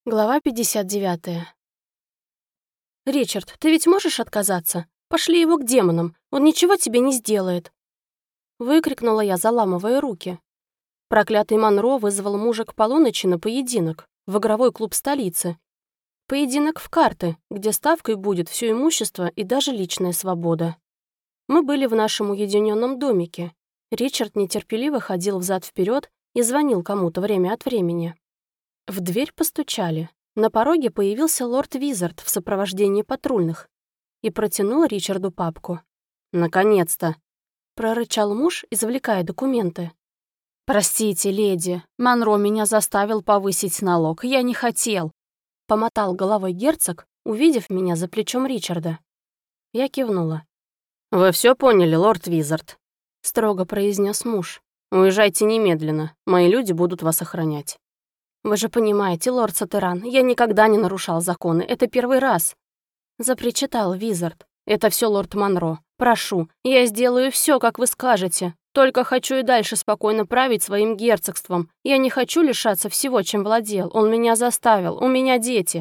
Глава 59. «Ричард, ты ведь можешь отказаться? Пошли его к демонам, он ничего тебе не сделает!» Выкрикнула я, заламывая руки. Проклятый Монро вызвал мужа к полуночи на поединок в игровой клуб столицы. Поединок в карты, где ставкой будет все имущество и даже личная свобода. Мы были в нашем уединенном домике. Ричард нетерпеливо ходил взад-вперед и звонил кому-то время от времени. В дверь постучали. На пороге появился лорд Визард в сопровождении патрульных и протянул Ричарду папку. «Наконец-то!» — прорычал муж, извлекая документы. «Простите, леди, Монро меня заставил повысить налог, я не хотел», — помотал головой герцог, увидев меня за плечом Ричарда. Я кивнула. «Вы все поняли, лорд Визард?» — строго произнес муж. «Уезжайте немедленно, мои люди будут вас охранять». «Вы же понимаете, лорд Сатеран, я никогда не нарушал законы, это первый раз», — запричитал Визард. «Это все лорд Монро. Прошу, я сделаю все, как вы скажете. Только хочу и дальше спокойно править своим герцогством. Я не хочу лишаться всего, чем владел. Он меня заставил, у меня дети».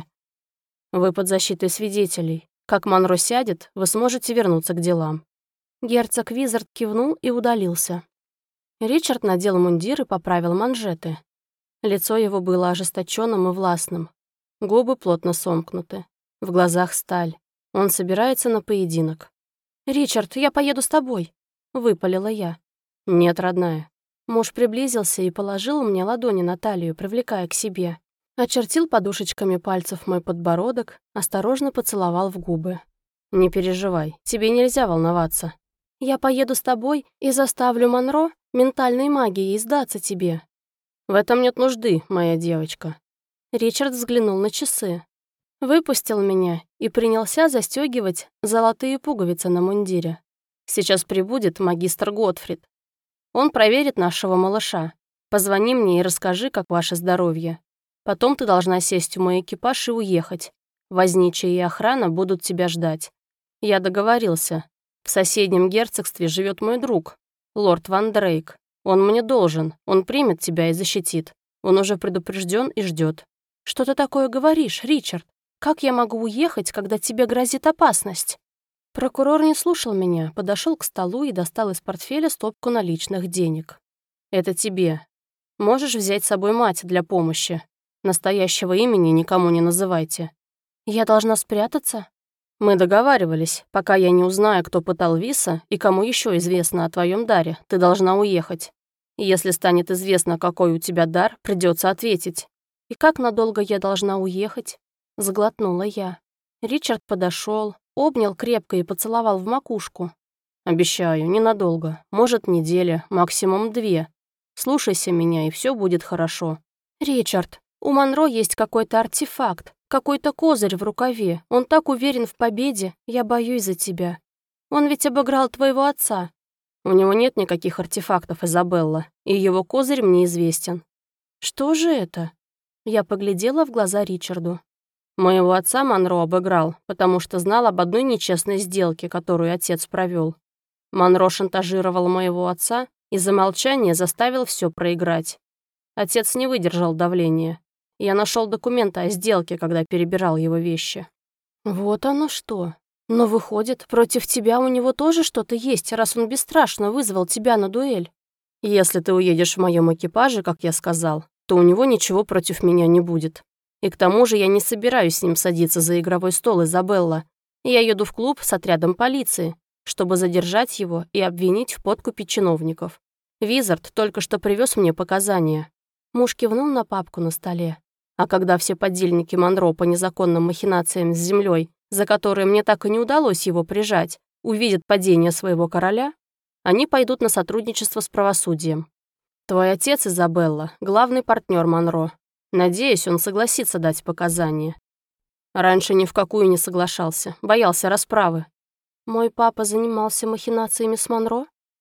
«Вы под защитой свидетелей. Как Монро сядет, вы сможете вернуться к делам». Герцог Визард кивнул и удалился. Ричард надел мундир и поправил манжеты. Лицо его было ожесточенным и властным. Губы плотно сомкнуты. В глазах сталь. Он собирается на поединок. «Ричард, я поеду с тобой», — выпалила я. «Нет, родная». Муж приблизился и положил мне ладони на талию, привлекая к себе. Очертил подушечками пальцев мой подбородок, осторожно поцеловал в губы. «Не переживай, тебе нельзя волноваться. Я поеду с тобой и заставлю Монро ментальной магией сдаться тебе». «В этом нет нужды, моя девочка». Ричард взглянул на часы. Выпустил меня и принялся застегивать золотые пуговицы на мундире. «Сейчас прибудет магистр Готфрид. Он проверит нашего малыша. Позвони мне и расскажи, как ваше здоровье. Потом ты должна сесть в мой экипаж и уехать. Возничий и охрана будут тебя ждать. Я договорился. В соседнем герцогстве живет мой друг, лорд Ван Дрейк. Он мне должен, он примет тебя и защитит. Он уже предупрежден и ждет. «Что ты такое говоришь, Ричард? Как я могу уехать, когда тебе грозит опасность?» Прокурор не слушал меня, подошел к столу и достал из портфеля стопку наличных денег. «Это тебе. Можешь взять с собой мать для помощи. Настоящего имени никому не называйте». «Я должна спрятаться?» «Мы договаривались, пока я не узнаю, кто пытал Виса и кому еще известно о твоем даре, ты должна уехать. Если станет известно, какой у тебя дар, придется ответить». «И как надолго я должна уехать?» — сглотнула я. Ричард подошел, обнял крепко и поцеловал в макушку. «Обещаю, ненадолго. Может, неделя, максимум 2. Слушайся меня, и все будет хорошо». «Ричард, у Монро есть какой-то артефакт, какой-то козырь в рукаве. Он так уверен в победе, я боюсь за тебя. Он ведь обыграл твоего отца». «У него нет никаких артефактов, Изабелла, и его козырь мне известен». «Что же это?» Я поглядела в глаза Ричарду. «Моего отца Монро обыграл, потому что знал об одной нечестной сделке, которую отец провел. Монро шантажировал моего отца и за молчание заставил все проиграть. Отец не выдержал давления. Я нашел документы о сделке, когда перебирал его вещи». «Вот оно что. Но выходит, против тебя у него тоже что-то есть, раз он бесстрашно вызвал тебя на дуэль». «Если ты уедешь в моем экипаже, как я сказал, то у него ничего против меня не будет. И к тому же я не собираюсь с ним садиться за игровой стол, Изабелла. Я еду в клуб с отрядом полиции, чтобы задержать его и обвинить в подкупе чиновников. Визард только что привез мне показания». Муж кивнул на папку на столе. «А когда все подельники Монро по незаконным махинациям с землей, за которые мне так и не удалось его прижать, увидят падение своего короля, они пойдут на сотрудничество с правосудием. Твой отец, Изабелла, главный партнер Монро. Надеюсь, он согласится дать показания. Раньше ни в какую не соглашался, боялся расправы». «Мой папа занимался махинациями с Монро?»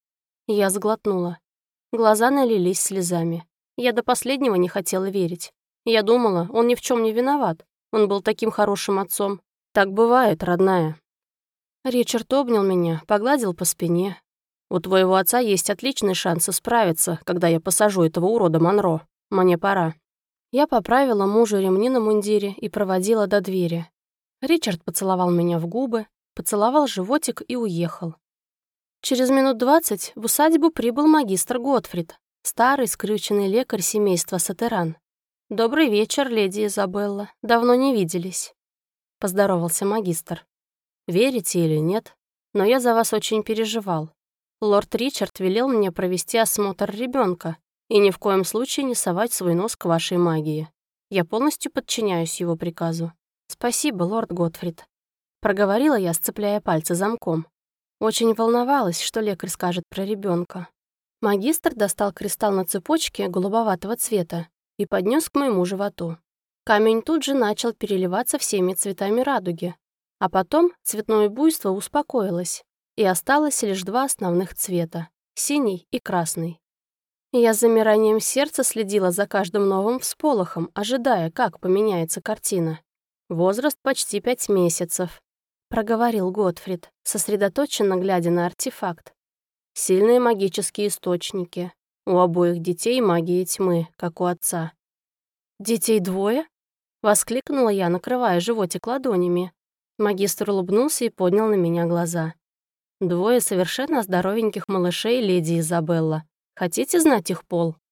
Я сглотнула. Глаза налились слезами. Я до последнего не хотела верить. Я думала, он ни в чем не виноват. Он был таким хорошим отцом. Так бывает, родная. Ричард обнял меня, погладил по спине. «У твоего отца есть отличный шанс справиться, когда я посажу этого урода Монро. Мне пора». Я поправила мужу ремни на мундире и проводила до двери. Ричард поцеловал меня в губы, поцеловал животик и уехал. Через минут 20 в усадьбу прибыл магистр Готфрид, старый скрюченный лекарь семейства Сатеран. «Добрый вечер, леди Изабелла. Давно не виделись», — поздоровался магистр. «Верите или нет, но я за вас очень переживал. Лорд Ричард велел мне провести осмотр ребенка и ни в коем случае не совать свой нос к вашей магии. Я полностью подчиняюсь его приказу». «Спасибо, лорд Готфрид», — проговорила я, сцепляя пальцы замком. Очень волновалась, что лекарь скажет про ребенка. Магистр достал кристалл на цепочке голубоватого цвета и поднес к моему животу. Камень тут же начал переливаться всеми цветами радуги, а потом цветное буйство успокоилось, и осталось лишь два основных цвета — синий и красный. Я с замиранием сердца следила за каждым новым всполохом, ожидая, как поменяется картина. «Возраст почти 5 месяцев», — проговорил Готфрид, сосредоточенно глядя на артефакт. «Сильные магические источники. У обоих детей магия тьмы, как у отца». «Детей двое?» — воскликнула я, накрывая животик ладонями. Магистр улыбнулся и поднял на меня глаза. «Двое совершенно здоровеньких малышей, леди Изабелла. Хотите знать их пол?»